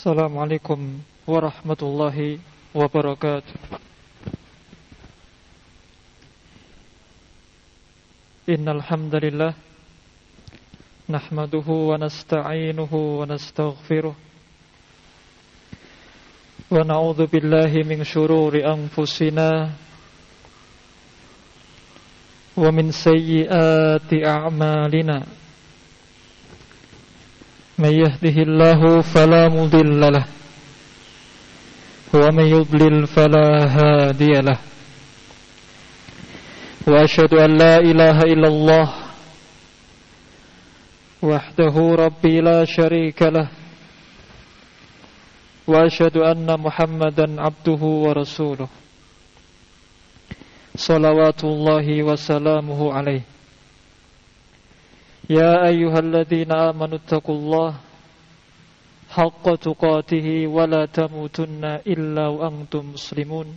Assalamualaikum warahmatullahi wabarakatuh. Innal hamdalillah nahmaduhu wa nasta'inuhu wa nastaghfiruh wa na'udzu billahi min shururi anfusina wa min sayyiati a'malina. May yahdihillahu fala mudilla lahu wa may yudlil fala hadiya lahu. Wa asyhadu an la ilaha illallah wahdahu rabbi la syarika lah. Wa asyhadu anna Muhammadan abduhu wa rasuluh. Salawatullahi wa salamuhu alaihi. Ya ayyuhalladzina amanu taqullaha haqqa tuqatih wa la tamutunna illa wa antum muslimun.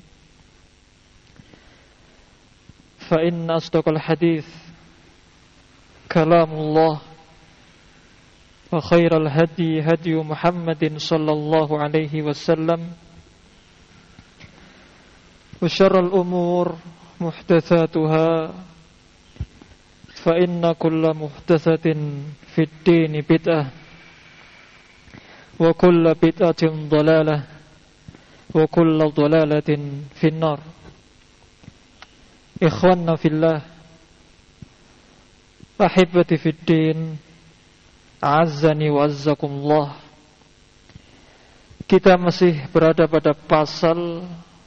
Fa inna asdaqal hadits kalamullah wa khairal hadi hadi Muhammadin sallallahu alaihi wasallam wa syarrul umur muhdatsatuha fa inna kulla muhdatsatin fid dini bid'ah wa kulla bid'atin dhalalah wa kulla dhalalatin finnar. Ikhwanna fillah, ahibati fid din, a'azzani wa azzakumullah. Kita masih berada pada pasal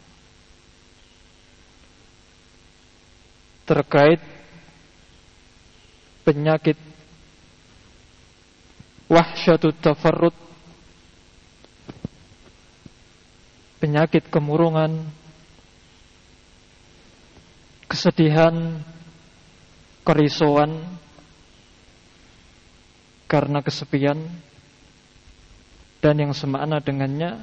terkait penyakit wahsyatut tafarrud, penyakit kemurungan, kesedihan, kerisauan karena kesepian, dan yang semakna dengannya,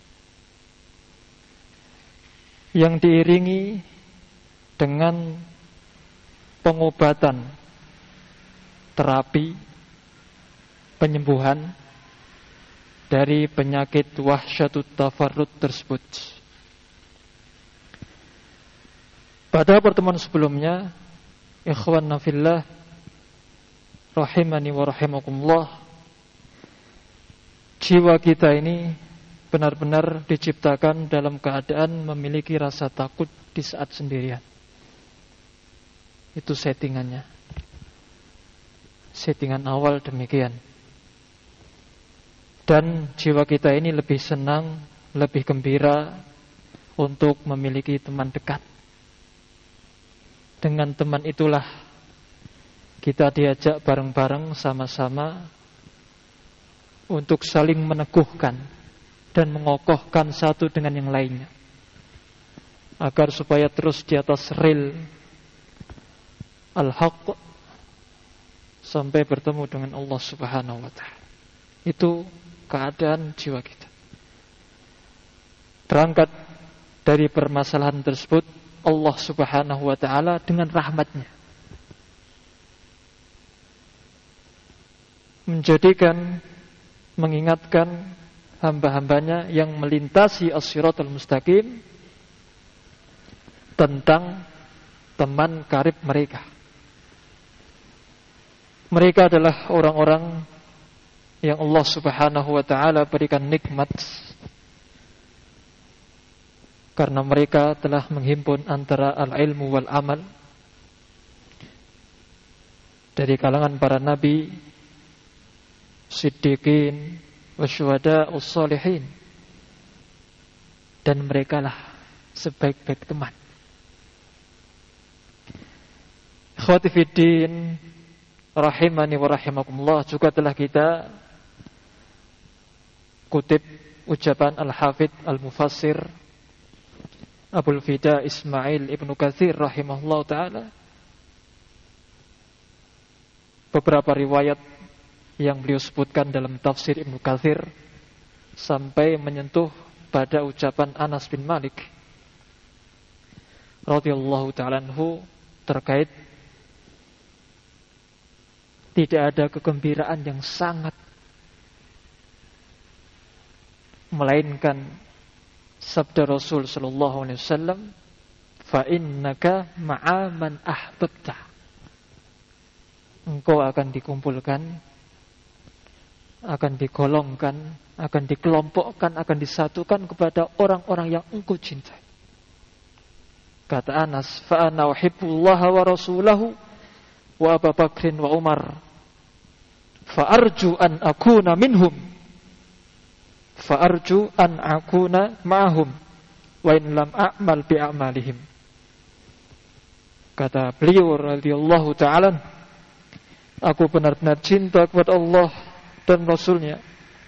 yang diiringi dengan pengobatan, terapi, penyembuhan dari penyakit wahsyatut tafarrud tersebut. Pada pertemuan sebelumnya, ikhwanna fillah rahimani wa rahimakumullah, jiwa kita ini benar-benar diciptakan dalam keadaan memiliki rasa takut di saat sendirian. Itu settingannya, settingan awal demikian. Dan jiwa kita ini lebih senang, lebih gembira untuk memiliki teman dekat. Dengan teman itulah kita diajak bareng-bareng sama-sama untuk saling meneguhkan dan mengokohkan satu dengan yang lainnya, agar supaya terus di atas rel al-haq sampai bertemu dengan Allah Subhanahu wa ta'ala. Itu keadaan jiwa kita. Berangkat dari permasalahan tersebut, Allah Subhanahu wa ta'ala dengan rahmatnya menjadikan, mengingatkan hamba-hambanya yang melintasi as-siratal mustaqim tentang teman karib mereka. Mereka adalah orang-orang yang Allah Subhanahu wa ta'ala berikan nikmat karena mereka telah menghimpun antara al-ilmu wal amal dari kalangan para nabi, siddiqin, wasyuhada, ussalihin, dan merekalah sebaik-baik teman. Ikhwati fiddin rahimani wa rahimakumullah, juga telah kita kutip ucapan Al-Hafidh Al-Mufassir Abul Fida Ismail Ibnu Katsir rahimahullah ta'ala. Beberapa riwayat yang beliau sebutkan dalam tafsir Ibnu Katsir sampai menyentuh pada ucapan Anas bin Malik radhiyallahu ta'ala anhu terkait tidak ada kegembiraan yang sangat melainkan sabda Rasul sallallahu alaihi wasallam, fa innaka ma'a man ahbabta. Engkau akan dikumpulkan, akan digolongkan, akan dikelompokkan, akan disatukan kepada orang-orang yang engkau cintai. Kata Anas, fa ana uhibbullaha wa rasulahu wa Abu Bakrin wa Umar, fa arju an akuna minhum, fa arju an akuna ma'ahum, wa in lam a'mal bi a'malihim. Kata beliau radhiyallahu ta'ala, aku benar-benar cinta kepada Allah dan Rasulnya,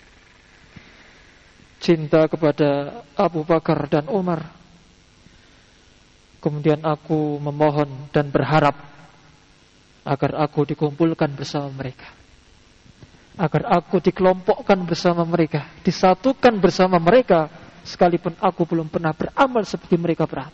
cinta kepada Abu Bakar dan Umar. Kemudian aku memohon dan berharap agar aku dikumpulkan bersama mereka, agar aku dikelompokkan bersama mereka, disatukan bersama mereka, sekalipun aku belum pernah beramal seperti mereka beramal.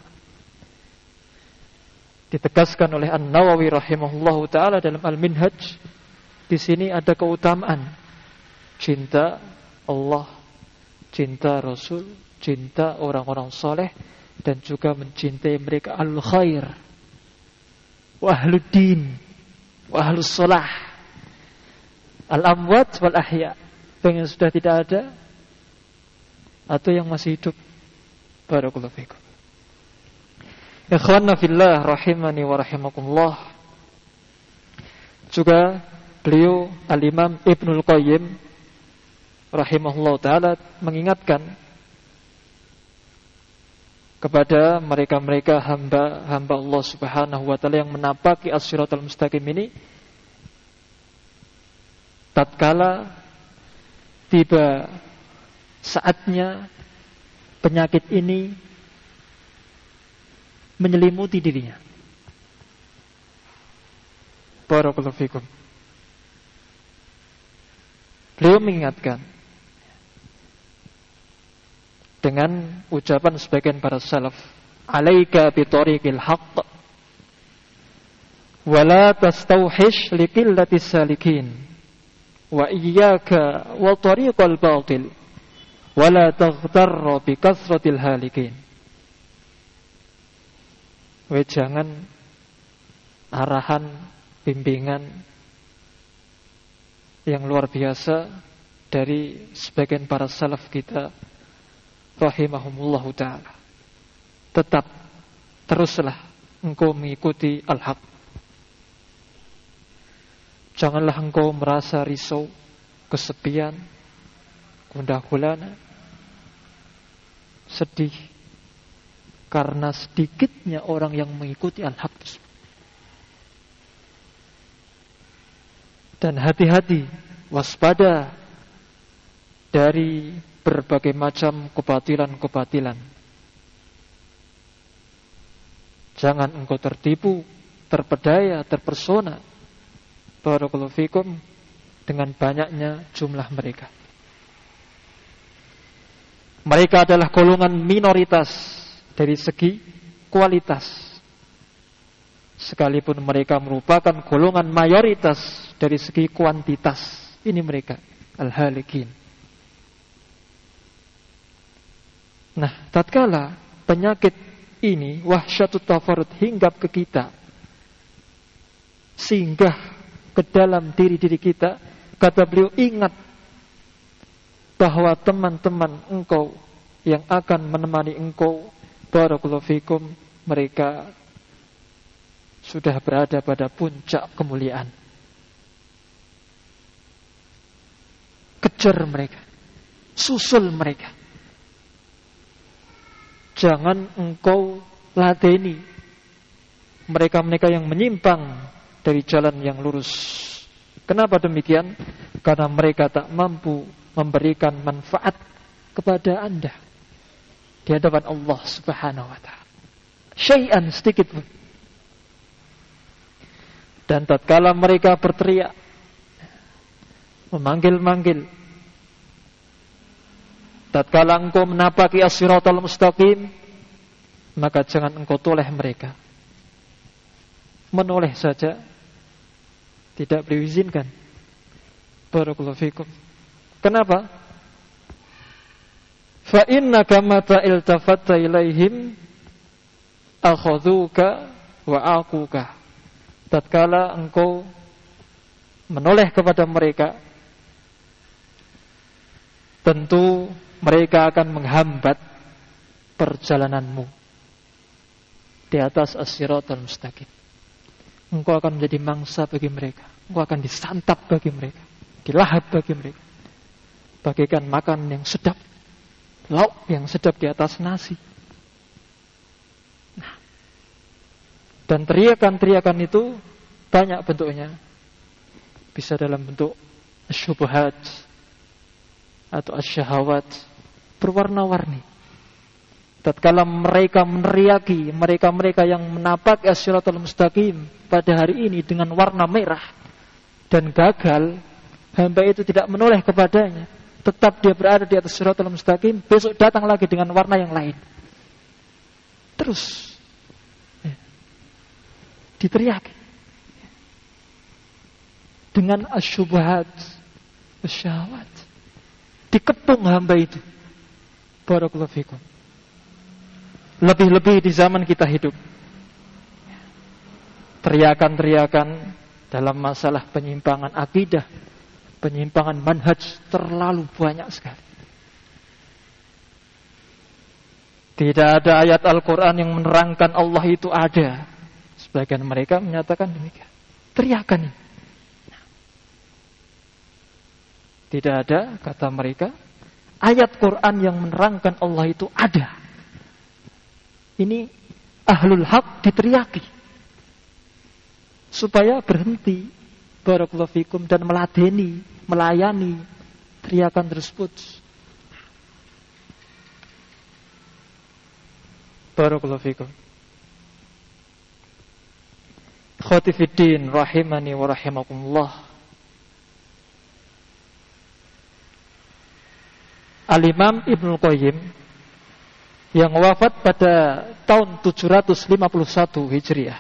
Ditegaskan oleh An-Nawawi rahimahullahu ta'ala dalam Al-Minhaj, di sini ada keutamaan cinta Allah, cinta Rasul, cinta orang-orang soleh, dan juga mencintai mereka al-khair wa ahluddin wa ahlus salah, al-amwat wal ahya, yang sudah tidak ada atau yang masih hidup. Barakallahu fikum. Ikhwanna fillah rahimani wa rahimakumullah. Juga beliau Al-Imam Ibnul Qayyim rahimahullah ta'ala mengingatkan kepada mereka-mereka hamba Allah subhanahu wa ta'ala yang menapaki as-siratal mustaqim ini, tatkala tiba saatnya penyakit ini menyelimuti dirinya. Barakallahu fikum. Beliau mengingatkan dengan ucapan sebagian para salaf, alaika bi tariqil haqq wa la tastawhish li qillati salikin wa iyyaka wa tariqal batil wa la taghtarra bi kasratil halikin. Jangan arahan, bimbingan yang luar biasa dari sebagian para salaf kita rahimahumullahu ta'ala. Tetap, teruslah engkau mengikuti al-haq. Janganlah engkau merasa risau, kesepian, gundah gulana, sedih, karena sedikitnya orang yang mengikuti al-haq. Dan hati-hati, waspada dari berbagai macam kebatilan-kebatilan. Jangan engkau tertipu, terpedaya, terpesona, barakallahu fikum, dengan banyaknya jumlah mereka. Mereka adalah golongan minoritas dari segi kualitas, sekalipun mereka merupakan golongan mayoritas dari segi kuantitas. Ini mereka al-halikin. Nah, tatkala penyakit ini, wahsyatut tafarrud, hinggap ke kita, singgah ke dalam diri-diri kita, kata beliau, ingat bahwa teman-teman engkau yang akan menemani engkau, barakallahu fikum, mereka sudah berada pada puncak kemuliaan. Kejar mereka, susul mereka. Jangan engkau ladeni mereka-mereka yang menyimpang dari jalan yang lurus. Kenapa demikian? Karena mereka tak mampu memberikan manfaat kepada Anda di hadapan Allah subhanahu wa ta'ala, syai'an, sedikit pun. Dan tatkala mereka berteriak, memanggil-manggil, tatkala engkau menapaki as-siratal mustaqim, maka jangan engkau toleh mereka. Menoleh saja tidak diizinkan. Barakallahu fikum. Kenapa? fa innaka mata iltafatta ilaihim akhadhuka wa aquka. Tatkala engkau menoleh kepada mereka, tentu mereka akan menghambat perjalananmu di atas as-siratal mustaqim. Engkau akan menjadi mangsa bagi mereka. Engkau akan disantap bagi mereka, dilahap bagi mereka, bagaikan makan yang sedap, lauk yang sedap di atas nasi. Nah, dan teriakan-teriakan itu banyak bentuknya. Bisa dalam bentuk syubhat atau asyahawat, berwarna-warni. Tatkala mereka meneriaki, mereka-mereka yang menapak as-siratal mustaqim pada hari ini dengan warna merah dan gagal, hamba itu tidak menoleh kepadanya, tetap dia berada di atas siratal mustaqim, besok datang lagi dengan warna yang lain. Terus diteriaki dengan asyubhat, asyahawat. Dikepung hamba itu. Barakallahu fikum. Lebih-lebih di zaman kita hidup. Teriakan-teriakan dalam masalah penyimpangan akidah, penyimpangan manhaj terlalu banyak sekali. Tidak ada ayat Al-Quran yang menerangkan Allah itu ada. Sebagian mereka menyatakan demikian. Teriakan ini. Tidak ada, kata mereka, ayat Quran yang menerangkan Allah itu ada. Ini ahlul haq diteriaki supaya berhenti, barakallahu fikum, dan meladeni, melayani teriakan tersebut. Barakallahu fikum. Khatifiddin rahimani wa rahimakumullah. Al-Imam Ibnul Qayyim yang wafat pada tahun 751 Hijriah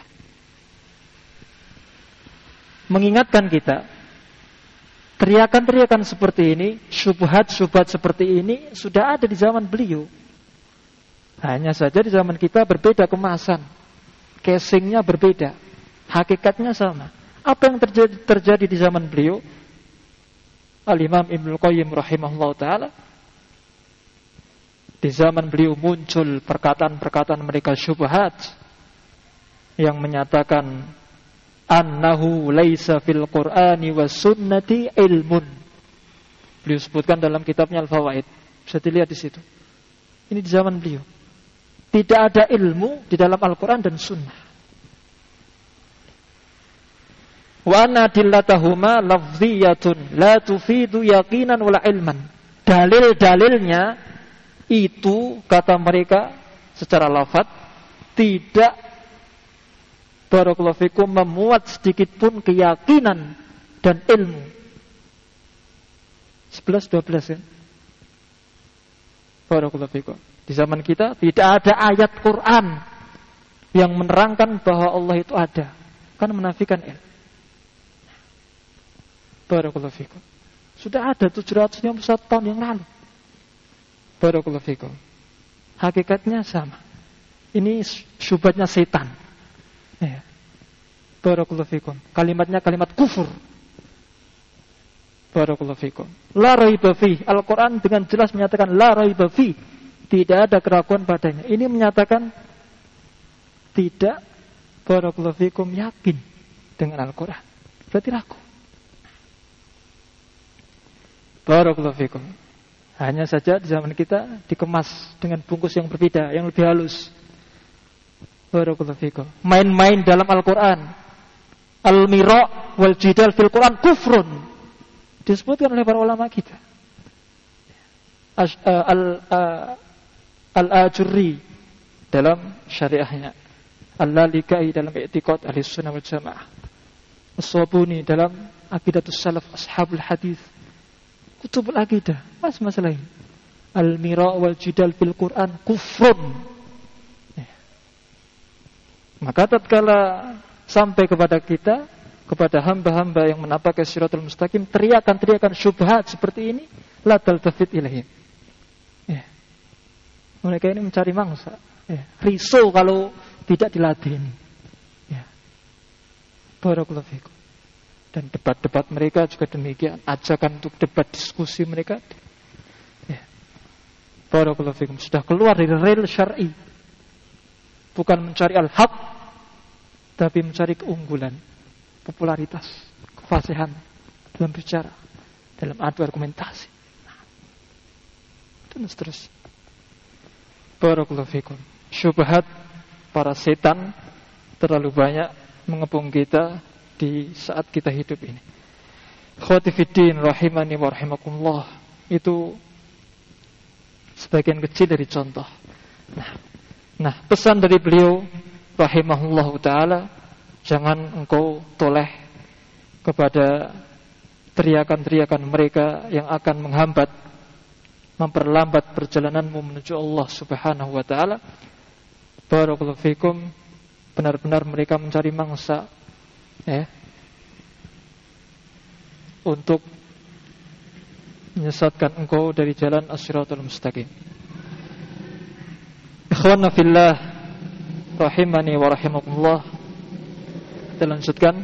mengingatkan kita, teriakan-teriakan seperti ini, syubhat-syubhat seperti ini sudah ada di zaman beliau. Hanya saja di zaman kita berbeda kemasan, casingnya berbeda, hakikatnya sama. Apa yang terjadi di zaman beliau? Al-Imam Ibnul Qayyim rahimahullah ta'ala, di zaman beliau muncul perkataan-perkataan mereka syubhat yang menyatakan annahu laisa fil Qur'ani was sunnati ilmun. Beliau sebutkan dalam kitabnya Al-Fawaid. Bisa dilihat di situ. Ini di zaman beliau. Tidak ada ilmu di dalam Al-Quran dan Sunnah. Wa anna dillatahuma lafziyatun la tufidu yaqinan wala ilman. Dalil-dalilnya itu, kata mereka, secara lafaz tidak, barakallahu fikum, memuat sedikit pun keyakinan dan ilmu. 11-12 ya. Barakallahu fikum. Di zaman kita tidak ada ayat Quran yang menerangkan bahwa Allah itu ada, kan menafikan ilmu. Barakallahu fikum. Sudah ada 751 tahun yang lalu. Barakallahu fikum. Hakikatnya sama. Ini syubhatnya setan. Ya. Barakallahu fikum. Kalimatnya kalimat kufur. Barakallahu fikum. La raiba fi. Al-Quran dengan jelas menyatakan la raiba fi. Tidak ada keraguan padanya. Ini menyatakan tidak, barakallahu fikum, yakin dengan Al-Quran. Berarti ragu. Barakallahu fikum. Hanya saja di zaman kita dikemas dengan bungkus yang berbeda, yang lebih halus. Barakallahu fikum. Main-main dalam Al-Quran. Al-mira' wal jidal fil Quran kufrun. Disebutkan oleh para ulama kita. Al-Ajurri dalam syariahnya, Al-Lalikai dalam i'tiqad Ahlussunnah wal Jamaah, As-Sabuni dalam Aqidatus Salaf Ashabul Hadis, kutubul aqidah, masalah ini. Al-mira' wal jidal fil Quran kufrun. Maka tatkala sampai kepada kita, kepada hamba-hamba yang menapak as-siratal mustaqim, teriakan-teriakan syubhat seperti ini, la taltafit ilaihim. Mereka ini mencari mangsa. Ya. Risau kalau tidak diladeni. Ya. Barakallahu fikum. Dan debat-debat mereka juga demikian. Ajakan untuk debat diskusi mereka. Ya. Barakallahu fikum. Sudah keluar dari rel syar'i. Bukan mencari al-haq, tapi mencari keunggulan, popularitas, kefasihan dalam bicara, dalam adu argumentasi. Dan seterusnya. Barakallahu fikum. Syubhat para setan terlalu banyak mengepung kita di saat kita hidup ini. Khawati fiddin rahimani wa rahimakumullah. Itu sebagian kecil dari contoh. Nah, pesan dari beliau rahimahullahu ta'ala, jangan engkau toleh kepada teriakan-teriakan mereka yang akan menghambat, memperlambat perjalananmu menuju Allah subhanahu wa ta'ala. Barakallahu fikum. Benar-benar mereka mencari mangsa, ya, untuk menyesatkan engkau dari jalan as-siratal mustaqim. Ikhwana fillah rahimani wa rahimakumullah. Kita lanjutkan.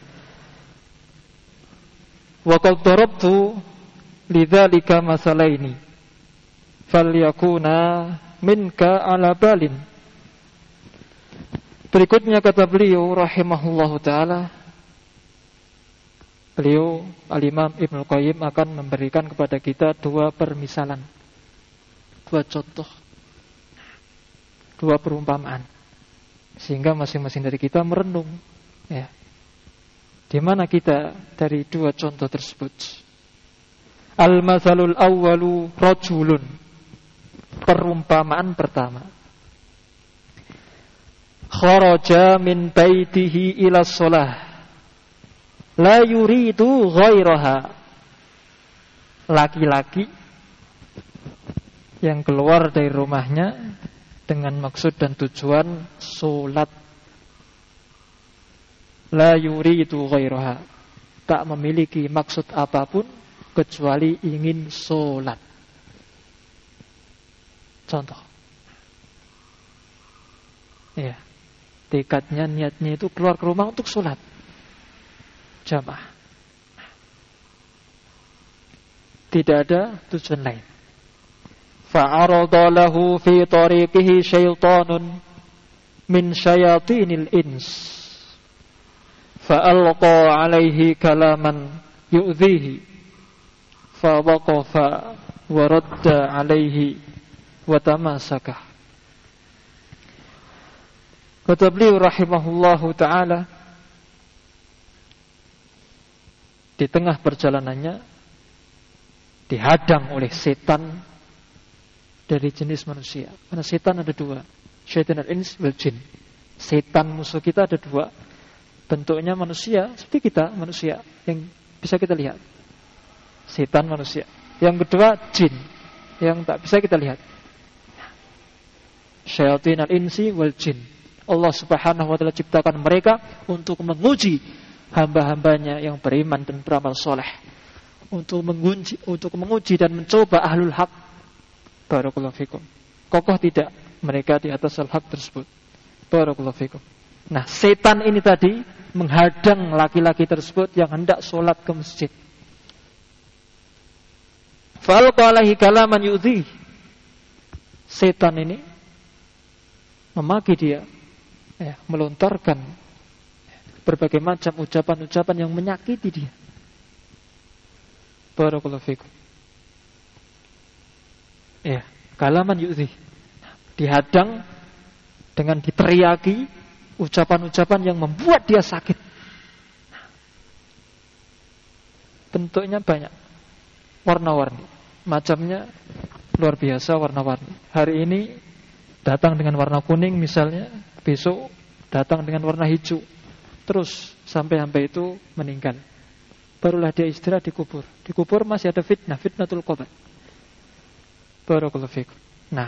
Wa qad darabtu lidzalika masalaini falyakuna minka ala balin. Berikutnya kata beliau rahimahullahu ta'ala, beliau Al-Imam Ibnu Qayyim akan memberikan kepada kita dua permisalan, dua contoh, dua perumpamaan, sehingga masing-masing dari kita merenung, ya, di mana kita dari dua contoh tersebut. Al-masalul awwalu rajulun. Perumpamaan pertama. Kharaja min baitihi ila shalah la yuridu ghairaha. Laki-laki yang keluar dari rumahnya dengan maksud dan tujuan salat. La yuridu ghairaha. Tak memiliki maksud apapun kecuali ingin salat. Contoh. Ya. Tekadnya, niatnya itu keluar ke rumah untuk sholat jamaah. Tidak ada tujuan lain. Fa'arada lahu fi tariqihi syaitanun min syayatinil ins. Fa'alqa alaihi kalaman yu'dhihi. Fawaqafa wa radda alaihi wa tamasakah. Kata beliau rahimahullahu ta'ala, di tengah perjalanannya dihadang oleh setan dari jenis manusia. Karena setan ada dua, syaitan al-ins wal jin. Setan musuh kita ada dua. Bentuknya manusia, seperti kita manusia yang bisa kita lihat. Setan manusia. Yang kedua jin, yang tak bisa kita lihat. Syaitan al-insi wal jin. Allah subhanahu wa ta'ala ciptakan mereka untuk menguji hamba-hambanya yang beriman dan beramal soleh, untuk menguji dan mencoba ahlul haq. Barakallahu fikum. Kokoh tidak mereka di atas al-haq tersebut. Barakallahu fikum. Nah, setan ini tadi menghadang laki-laki tersebut yang hendak sholat ke masjid. Fa'alqa alaihi kalaman yu'dhi. Setan ini memaki dia, ya, melontarkan berbagai macam ucapan-ucapan yang menyakiti dia. Barakallahu fikum. Ya, kalaman yu'dhi. Dihadang dengan diteriaki ucapan-ucapan yang membuat dia sakit. Bentuknya banyak, warna-warni, macamnya luar biasa warna-warni. Hari ini datang dengan warna kuning misalnya, besok datang dengan warna hijau, terus sampai itu meninggal. Barulah dia istirahat dikubur. Dikubur masih ada fitnah, fitnatul qabr. Barakallahu fikum. Nah,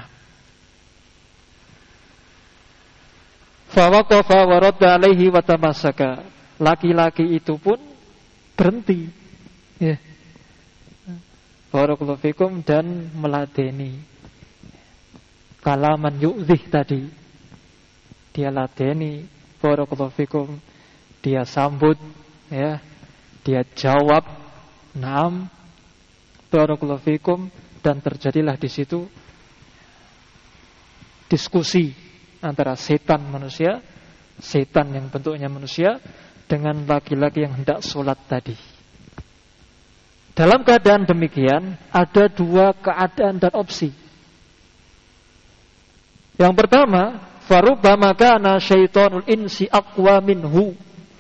fa waqafa wa radda alaihi wa tamasaka. Laki-laki itu pun berhenti, ya. Barakallahu fikum, dan meladeni. kalaman yu'dhih tadi. Dia ladeni, barakallahu fikum, dia sambut, ya, dia jawab, naam, barakallahu fikum, dan terjadilah di situ diskusi antara setan manusia, setan yang bentuknya manusia, dengan laki-laki yang hendak sholat tadi. Dalam keadaan demikian, ada dua keadaan dan opsi. Yang pertama, farubbama kana syaitonul insi aqwa minhu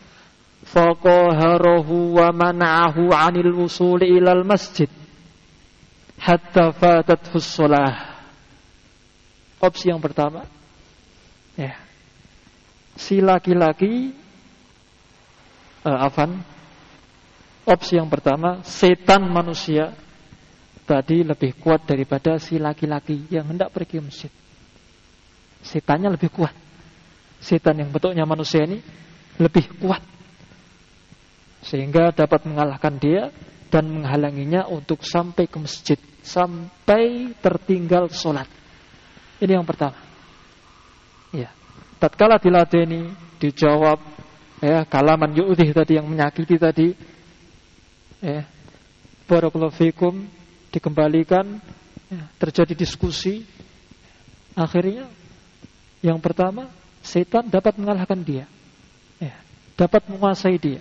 faqaharahu wa mana'ahu 'anil wusuli ilal masjid hatta fatathu shalah. Opsi yang pertama, ya, si laki-laki opsi yang pertama, setan manusia tadi lebih kuat daripada si laki-laki yang hendak pergi ke masjid. Setannya lebih kuat. Setan yang bentuknya manusia ini lebih kuat, sehingga dapat mengalahkan dia dan menghalanginya untuk sampai ke masjid, sampai tertinggal sholat. Ini yang pertama. Ya, tatkala diladeni, dijawab, ya, kalaman yu'dhih tadi yang menyakiti tadi, ya, barakallahu fikum, dikembalikan, ya, terjadi diskusi. Akhirnya yang pertama, setan dapat mengalahkan dia, ya, dapat menguasai dia,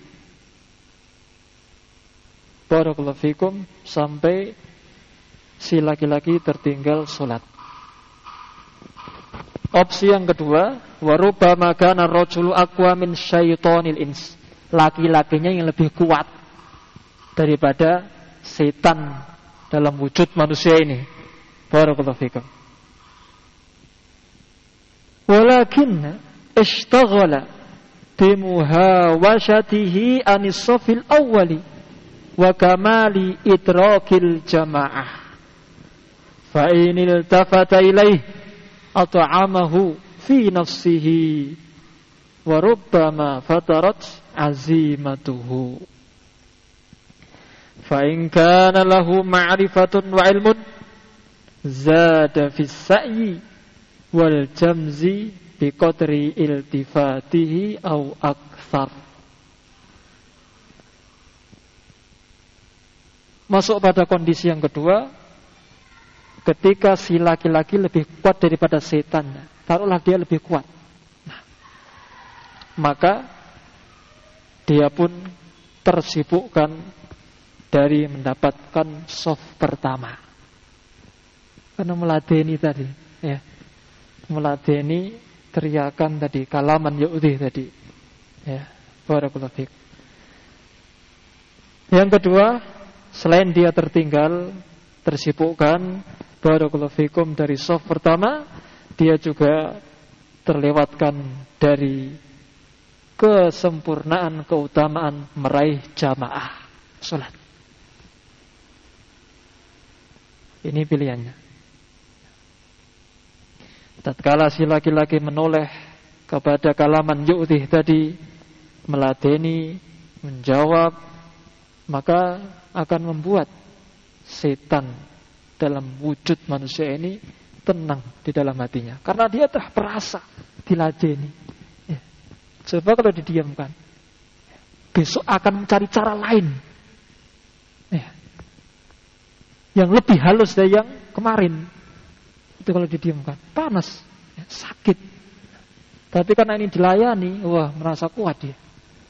barakallahu fikum, sampai si laki-laki tertinggal sholat. Opsi yang kedua, warubbama kana ar-rajulu aqwa min syaitonil ins. Laki-lakinya yang lebih kuat daripada setan dalam wujud manusia ini. Barakallahu fikum. Walakin ishtaghala bimuhawashatihi anis safil awwali wa kamali idrakil jamaah. Fa inil tafata ilaih at'amahu fi nafsihi wa rubbama fatarat azimatuhu. Fa in kana lahu ma'rifatun wa ilmun zada fi sa'yi wal jamzi bi qadri iltifatihi au akthar. Masuk pada kondisi yang kedua, ketika si laki-laki lebih kuat daripada setan. Taruhlah dia lebih kuat, nah, maka dia pun tersibukkan dari mendapatkan soft pertama, karena meladeni tadi, ya, meladeni teriakan tadi, kalaman yu'dhih tadi, ya, barakallahu fiik. Yang kedua, selain dia tertinggal, tersibukkan, barakallahu fikum, dari soft pertama, dia juga terlewatkan dari kesempurnaan, keutamaan meraih jamaah salat. Ini pilihannya. Tatkala si laki-laki menoleh kepada kalaman yu'dhih tadi, meladeni, menjawab, maka akan membuat setan dalam wujud manusia ini tenang di dalam hatinya, karena dia telah merasa diladeni, ya. Coba kalau didiamkan, besok akan mencari cara lain, ya, yang lebih halus dari yang kemarin. Itu kalau didiamkan, panas, ya, sakit. Tapi karena ini dilayani, wah, merasa kuat dia.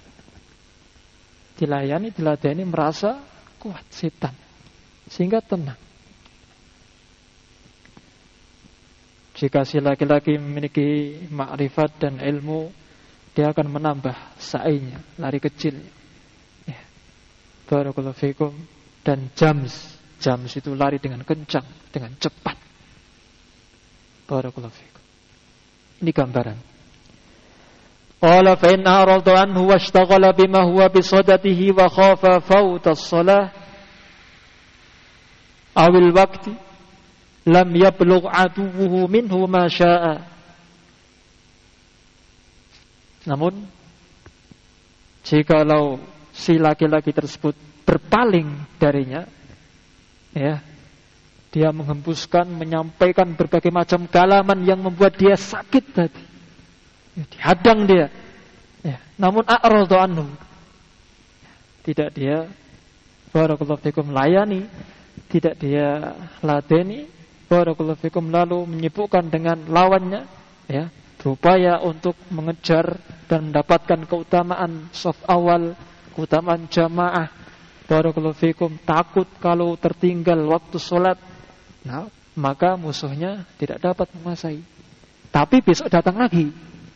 Dilayani, diladeni, merasa kuat setan, sehingga tenang. Jika si laki-laki memiliki ma'rifat dan ilmu, dia akan menambah sa'inya, lari kecil, ya, barakallahu fikum. Dan jams itu lari dengan kencang, dengan cepat, barakallahu fikum. Ini gambaran. Qala fa in a'rada anhu washtaghala bima huwa bisadatihi wa khafa fawta as-salah awil waqti lam yablugh aduwwuhu minhu ma syaa. Namun jikalau si laki-laki tersebut berpaling darinya, ya, Dia menghembuskan, menyampaikan berbagai macam kalaman yang membuat dia sakit tadi. Dihadang dia. Namun a'radu anhu. Tidak dia barakallahu fikum layani, tidak dia ladeni, barakallahu fikum lalu menyibukkan dengan lawannya, berupaya untuk mengejar dan mendapatkan keutamaan saf awal, keutamaan jamaah, barakallahu fikum, takut kalau tertinggal waktu sholat. Nah, maka musuhnya tidak dapat menguasai. Tapi besok datang lagi,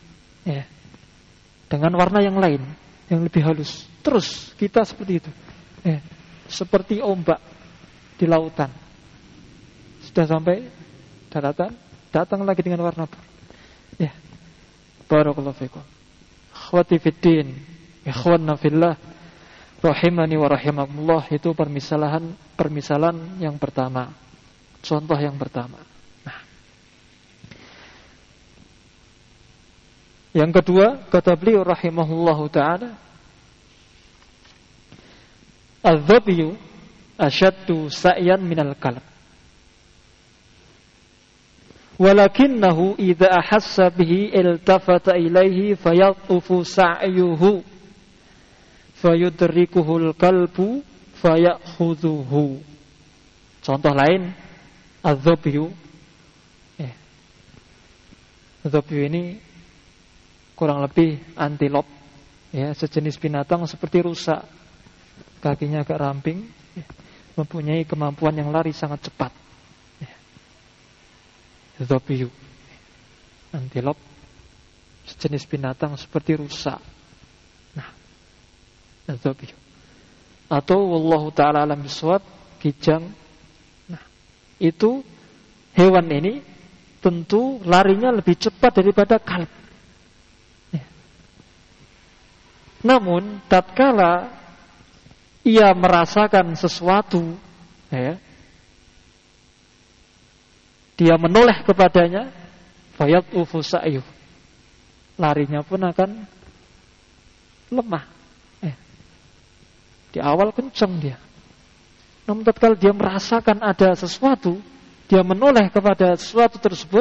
dengan warna yang lain, yang lebih halus. Terus kita seperti itu, seperti ombak di lautan. Sudah sampai daratan, datang lagi dengan warna baru. Barakallahu fikum. Akhwati fiddin, ikhwanna fillah, rahimani wa rahimakumullah. Itu permisalan yang pertama. Contoh yang pertama. Nah, yang kedua, kata beliau rahimahullahu ta'ala, al-dhabyu asyaddu sa'yan minal kalb. Walakinnahu idza ahassa bihi iltafata ilaihi fayatufu sa'yuhu fayudrikuhul kalbu fayakhudhuhu. Contoh lain, az-zabyu. Az-zabyu ini kurang lebih antilop, sejenis binatang seperti rusa. Kakinya agak ramping, mempunyai kemampuan yang lari sangat cepat. Az-zabyu, antilop, sejenis binatang seperti rusa. Nah, az-zabyu. Atau wallahu ta'ala alam bisawab, kijang. Nah, itu hewan ini tentu larinya lebih cepat daripada kalb. Namun tatkala ia merasakan sesuatu, dia menoleh kepadanya, fayatufu sa'yuh, larinya pun akan lemah. Di awal kencang dia, namun tatkala dia merasakan ada sesuatu, dia menoleh kepada sesuatu tersebut,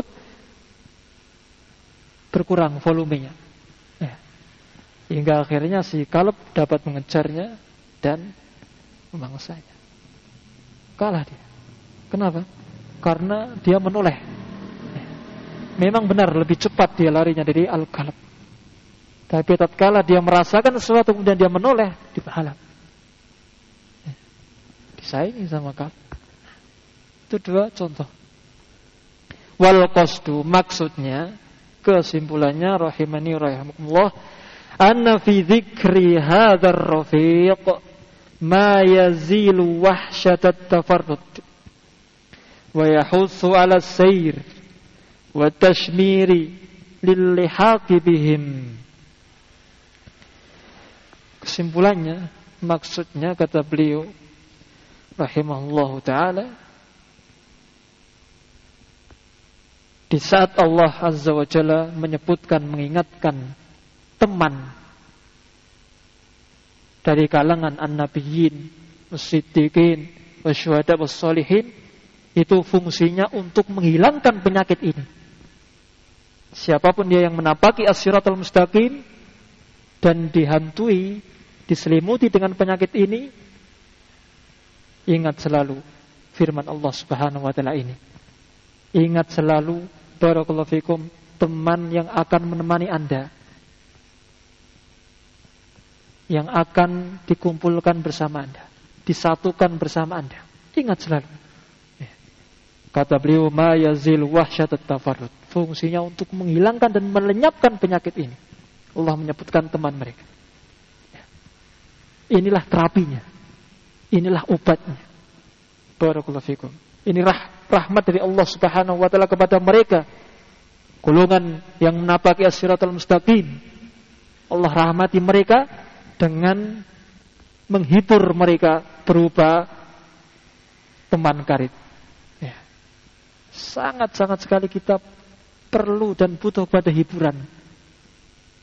berkurang volumenya, hingga akhirnya si kalb dapat mengejarnya dan memangsanya. Kalah dia. Kenapa? Karena dia menoleh. Memang benar lebih cepat dia larinya dari al-kalb. Tapi tatkala dia merasakan sesuatu kemudian dia menoleh, dipahala. Disaingi sama kalb. Itu dua contoh. Wal qasdu, maksudnya, kesimpulannya rahimani rahimakumullah, anna fi dzikri hadzal rafiq ma yazilu wahsyatat tafarrud wa yahussu 'ala sayr wa tashmiri lil lihaqi bihim. Kesimpulannya, maksudnya kata beliau rahimahullahu taala, di saat Allah azza wa jalla menyebutkan, mengingatkan teman dari kalangan an-nabiyyin, was-siddiqin, wasyuhada, was-sholihin, itu fungsinya untuk menghilangkan penyakit ini. Siapapun dia yang menapaki as-siratal mustaqim dan dihantui, diselimuti dengan penyakit ini, ingat selalu firman Allah Subhanahu wa taala ini. Ingat selalu, barakallahu fikum, teman yang akan menemani Anda, yang akan dikumpulkan bersama Anda, disatukan bersama Anda. Ingat selalu. Kata beliau, ma yazil wahsyatat tafarrud, fungsinya untuk menghilangkan dan melenyapkan penyakit ini. Allah menyebutkan teman mereka. Inilah terapinya, inilah obatnya. Barakallahu fikum. Ini rahmat dari Allah Subhanahu wa taala kepada mereka, golongan yang menapaki as-siratal mustaqim. Allah rahmati mereka dengan menghibur mereka berupa teman karib. Sangat-sangat sekali kita perlu dan butuh pada hiburan.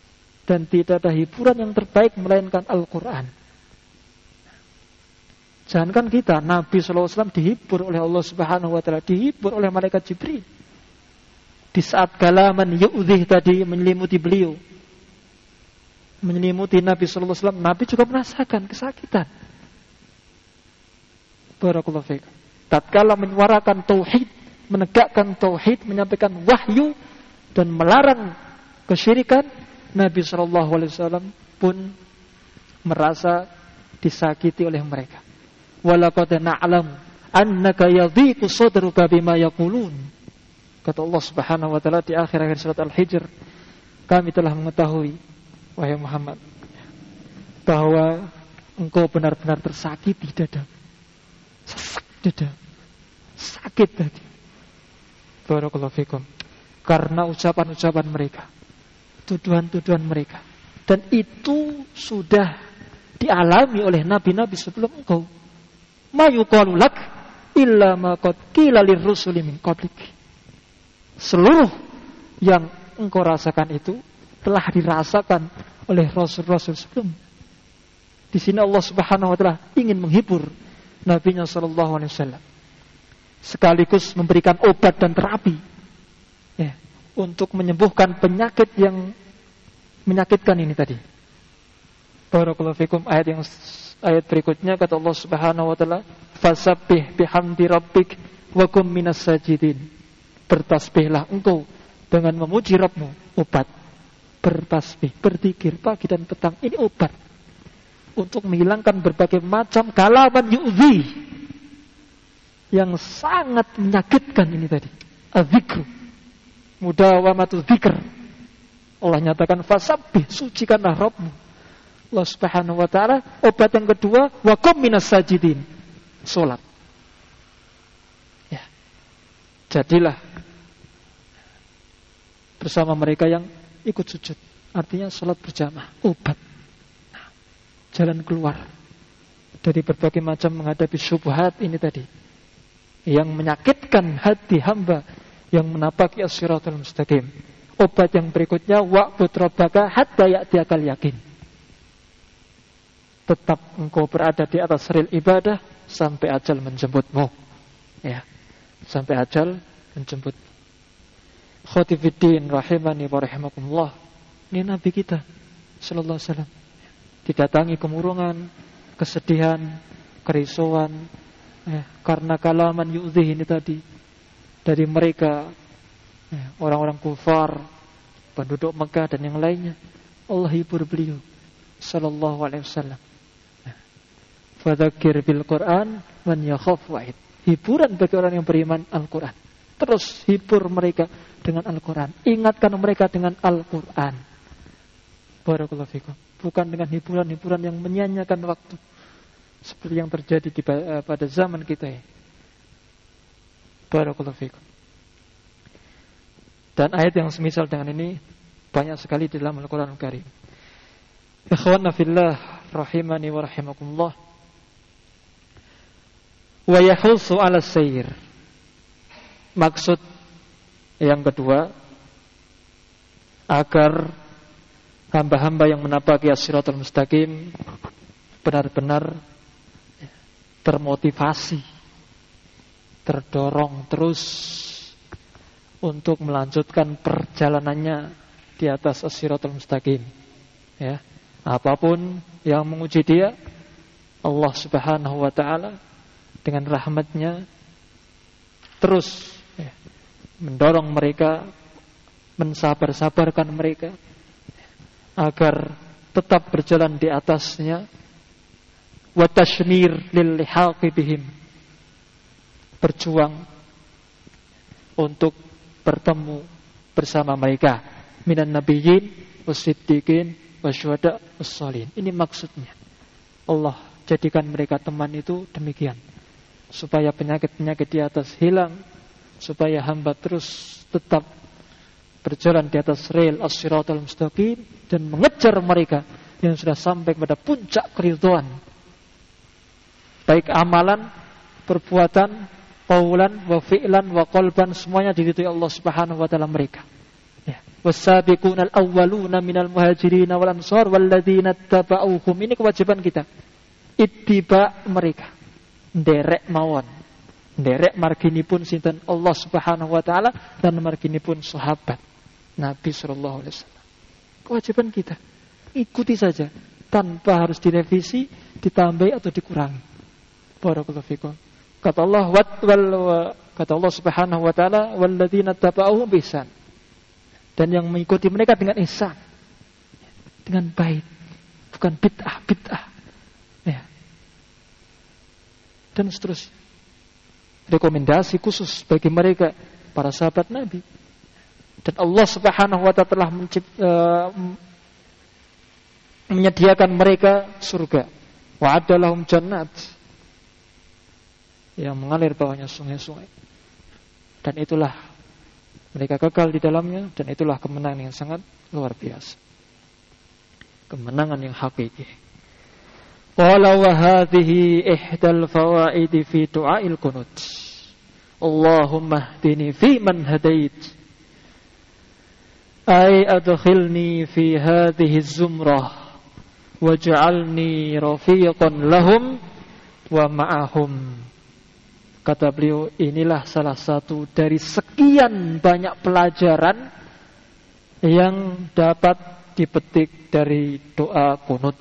Dan tidak ada hiburan yang terbaik melainkan Al-Quran. Jangankan kita, Nabi SAW dihibur oleh Allah Subhanahu wa taala, dihibur oleh malaikat Jibril. Di saat kalaman yu'dhih tadi menyelimuti beliau, menyelimuti Nabi SAW, Nabi juga merasakan kesakitan. Barakallahu fiik. Tatkala menyuarakan tauhid, menegakkan tauhid, menyampaikan wahyu dan melarang kesyirikan, Nabi SAW pun merasa disakiti oleh mereka. Walaqad na'lamu annaka yadhiqu sadruka bima yaqulun. Kata Allah Subhanahu wa taala di akhir-akhir surat Al-Hijr, kami telah mengetahui wahai Muhammad bahwa engkau benar-benar tersakiti dada. Sesak dada. Sakit tadi. Barakallahu fikum. Karena ucapan-ucapan mereka, tuduhan-tuduhan mereka. Dan itu sudah dialami oleh nabi-nabi sebelum engkau. Ma yuqalu lak illa ma qad qila lirrusuli min qablik. Seluruh yang engkau rasakan itu telah dirasakan oleh rasul-rasul sebelum. Di sini Allah Subhanahu wa taala ingin menghibur nabinya sallallahu alaihi wasallam, sekaligus memberikan obat dan terapi ya, untuk menyembuhkan penyakit yang menyakitkan ini tadi. Barakallahu fikum. Ayat berikutnya kata Allah Subhanahu wa taala, fasabbih bihamdi rabbik wa kum minas sajidin. Bertasbihlah engkau dengan memuji Rabbmu. Obat. Bertasbih, berzikir pagi dan petang, ini obat untuk menghilangkan berbagai macam kalaman yu'dhi yang sangat menyakitkan ini tadi. Az-zikru mudawamatu dzikr. Allah nyatakan fasabbih, sucikanlah Rabbmu. Allah Subhanahu wa taala. Obat yang kedua, wa qum minas sajidin. Salat. Ya. Jadilah bersama mereka yang ikut sujud. Artinya salat berjamaah, obat. Nah, jalan keluar dari berbagai macam menghadapi syubhat ini tadi yang menyakitkan hati hamba yang menapaki as-siratal mustaqim. Obat yang berikutnya, wa'bud rabbaka hatta ya'tiyakal yakin. Tetap engkau berada di atas rel ibadah sampai ajal menjemputmu. Ya, sampai ajal menjemput. Khotifiddin rahimani wa rahimakumullah. Ini Nabi kita sallallahu alaihi wasallam didatangi kemurungan, kesedihan, kerisauan karena kalaman yu'dhi ini tadi dari mereka, orang-orang kufar, penduduk Mekah dan yang lainnya. Allah hibur beliau sallallahu alaihi wasallam. Fadzakir bil Quran man yakhaf wa'id. Hiburan bagi orang yang beriman Al-Quran. Terus hibur mereka dengan Al-Quran. Ingatkan mereka dengan Al-Quran. Barakallahu fikum. Bukan dengan hiburan-hiburan yang menyia-nyiakan waktu, seperti yang terjadi pada zaman kita ya. Barakallahu fikum. Dan ayat yang semisal dengan ini banyak sekali di dalam Al-Quran Al-Karim. Ikhwanna fillah rahimani wa rahimakumullah. Wa yahulsu ala sayr. Maksud yang kedua, agar hamba-hamba yang menapaki as-siratal mustaqim benar-benar termotivasi, terdorong terus untuk melanjutkan perjalanannya di atas as-siratal mustaqim. Ya, apapun yang menguji dia, Allah Subhanahu wa taala dengan rahmatnya terus mendorong mereka, mensabar-sabarkan mereka agar tetap berjalan di atasnya. Wa tashmir lil lihaqi bihim, berjuang untuk bertemu bersama mereka, minan nabiyyin wasiddiqin wasyuhada wassalihin. Ini maksudnya Allah jadikan mereka teman itu demikian, supaya penyakit-penyakit di atas hilang, supaya hamba terus tetap berjalan di atas rel as-siratal mustaqim dan mengejar mereka yang sudah sampai kepada puncak keridhaan, baik amalan, perbuatan, qaulan wa fi'lan wa qalban, semuanya diridhoi Allah Subhanahu wa taala mereka. Ya, was-sabiqunal awwaluna minal muhajirin wal ansar walladzina tabauhum. Ini kewajiban kita, ittiba mereka, nderek mawon. Nderek marginipun sinten Allah Subhanahu wa taala dan marginipun sahabat Nabi sallallahu alaihi wasallam. Kewajiban kita ikuti saja tanpa harus direvisi, ditambah atau dikurangi. Barakallahu fikum. Kata Allah Subhanahu wa taala, walladzina tabauhum biihsan. Dan yang mengikuti mereka dengan ihsan. Dengan baik, bukan bid'ah. Ya. Dan seterusnya. Rekomendasi khusus bagi mereka para sahabat Nabi. Dan Allah Subhanahu wa taala telah menyediakan mereka surga. Wa'adda lahum jannat yang mengalir bawahnya sungai-sungai. Dan itulah mereka kekal di dalamnya, dan itulah kemenangan yang sangat luar biasa. Kemenangan yang hakiki. Qala wa hadhihi ihdal fawaidi fi du'ail qunut. Allahumma hdini fi man hadait. Ay adkhilni fi hadhihi az-zumrah waj'alni rafiqan lahum wa ma'ahum. Kata beliau, inilah salah satu dari sekian banyak pelajaran yang dapat dipetik dari doa qunut.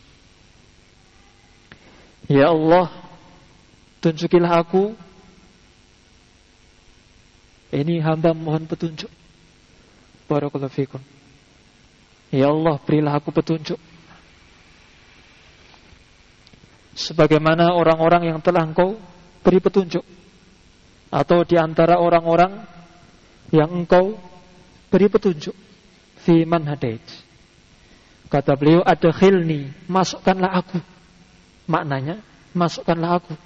Ya Allah, tunjukilah aku. Ini hamba mohon petunjuk. Barakallahu fikum. Ya Allah, berilah aku petunjuk. Sebagaimana orang-orang yang telah Engkau beri petunjuk, atau di antara orang-orang yang Engkau beri petunjuk, fi man hadait. Kata beliau, adkhilni, masukkanlah aku. Maknanya, masukkanlah aku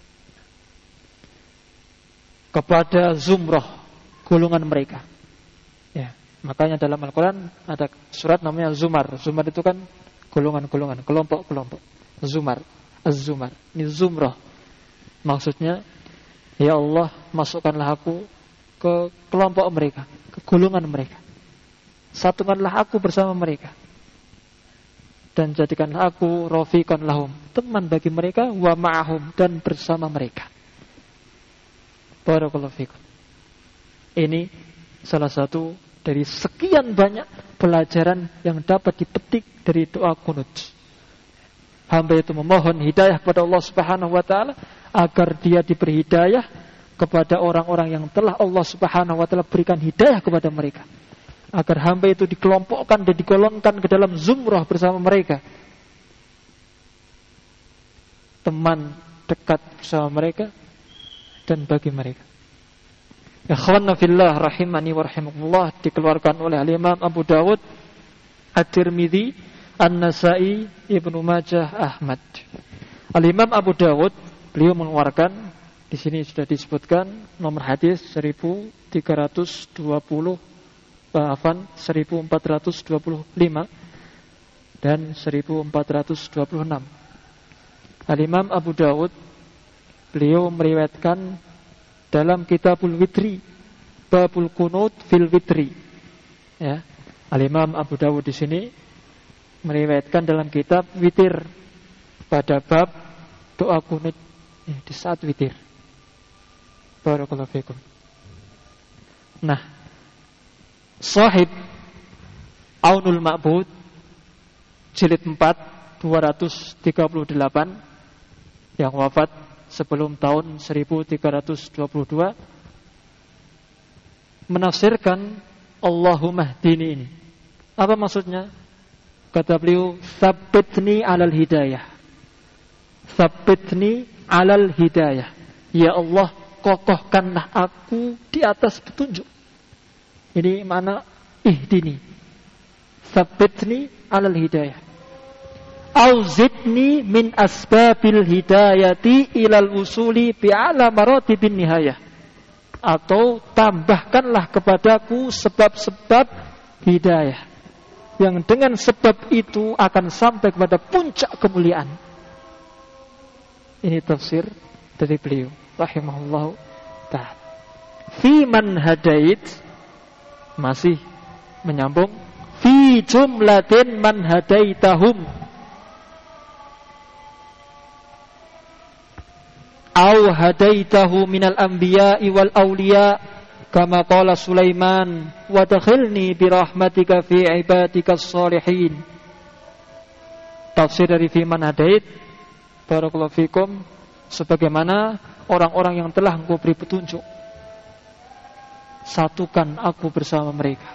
kepada zumrah, golongan mereka. Ya, makanya dalam Al-Quran ada surat namanya Zumar. Zumar itu kan golongan-golongan, kelompok-kelompok. Zumar, Az-Zumar. Ini zumrah. Maksudnya, ya Allah, masukkanlah aku ke kelompok mereka, ke golongan mereka. Satukanlah aku bersama mereka. Dan jadikanlah aku rafiqan lahum, teman bagi mereka, wa ma'ahum, dan bersama mereka. Barakallahu fikum. Ini salah satu dari sekian banyak pelajaran yang dapat dipetik dari doa qunut. Hamba itu memohon hidayah kepada Allah Subhanahu wa taala agar dia diberi hidayah kepada orang-orang yang telah Allah Subhanahu wa taala berikan hidayah kepada mereka. Agar hamba itu dikelompokkan dan digolongkan ke dalam zumrah bersama mereka. Teman dekat bersama mereka dan bagi mereka. Ikhwanna fillah rahimani wa rahimakumullah, dikeluarkan oleh Imam Abu Dawud, At-Tirmidzi, An-Nasa'i, Ibnu Majah, Ahmad. Al-Imam Abu Dawud, beliau mengeluarkan, di sini sudah disebutkan nomor hadis 1425 dan 1426. Al-Imam Abu Dawud, beliau meriwayatkan dalam Kitabul Witri, Babul Qunut fil Witri. Ya, Al-Imam Abu Dawud di sini meriwayatkan dalam kitab witir pada bab doa qunut di saat witir. Barakallahu fikum. Nah, Sahib Aunul Ma'bud jilid 4 238 yang wafat sebelum tahun 1322 menafsirkan Allahumma hdini ini. Apa maksudnya? Kata beliau, tsabbitni 'alal hidayah. Tsabbitni 'alal hidayah. Ya Allah, kokohkanlah aku di atas petunjuk. Ini makna ihdini. Tsabbitni 'alal hidayah. Auzidni min asbabil hidayati ilal usuli bi'ala maratibin nihayah. Atau tambahkanlah kepadaku sebab-sebab hidayah yang dengan sebab itu akan sampai kepada puncak kemuliaan. Ini tafsir dari beliau rahimahullahu ta'ala. Fi man hadait, masih menyambung, fi jumlatin man hadaitahum. au hadaitahu minal anbiya'i wal awliya kama qala Sulaiman wa dakhilni bi rahmatika fi ibadikas sholihin. Tafsir dari firman hadait, barakallahu fikum, sebagaimana orang-orang yang telah Engkau beri petunjuk, satukan aku bersama mereka.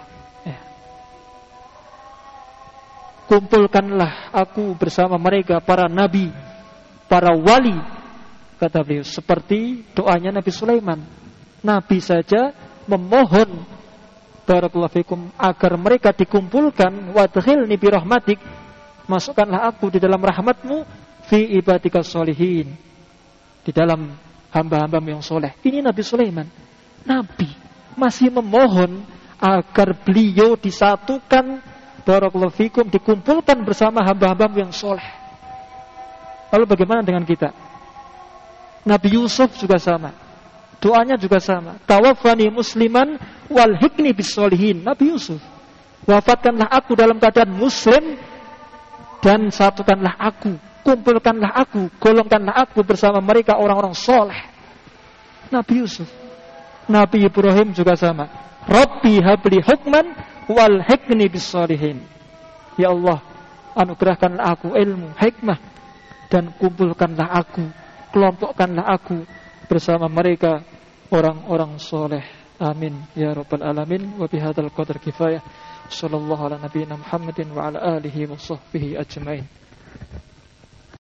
Kumpulkanlah aku bersama mereka, para nabi, para wali, kata beliau, seperti doanya Nabi Sulaiman. Nabi saja memohon, barakallahu fikum, agar mereka dikumpulkan, wadkhilni bi rahmatik, masukkanlah aku di dalam rahmatmu, fi ibadikas sholihin, di dalam hamba-hambamu yang soleh. Ini Nabi Sulaiman, Nabi masih memohon agar beliau disatukan, barakallahu fikum, dikumpulkan bersama hamba-hambamu yang soleh. Lalu bagaimana dengan kita? Nabi Yusuf juga sama, doanya juga sama. Tawaffani musliman wal hikni bis sholihin. Nabi Yusuf, wafatkanlah aku dalam keadaan muslim dan satukanlah aku, kumpulkanlah aku, golongkanlah aku bersama mereka orang-orang soleh. Nabi Yusuf. Nabi Ibrahim juga sama. Rabbi habli hukman wal hikni bis sholihin. Ya Allah, anugerahkanlah aku ilmu, hikmah, dan kumpulkanlah aku, kelompokkanlah aku bersama mereka orang-orang soleh. Amin ya rabbal alamin. Wa bihadzal qadar kifayah. Sallallahu ala nabiyyina Muhammadin wa ala alihi wa sahbihi ajmain.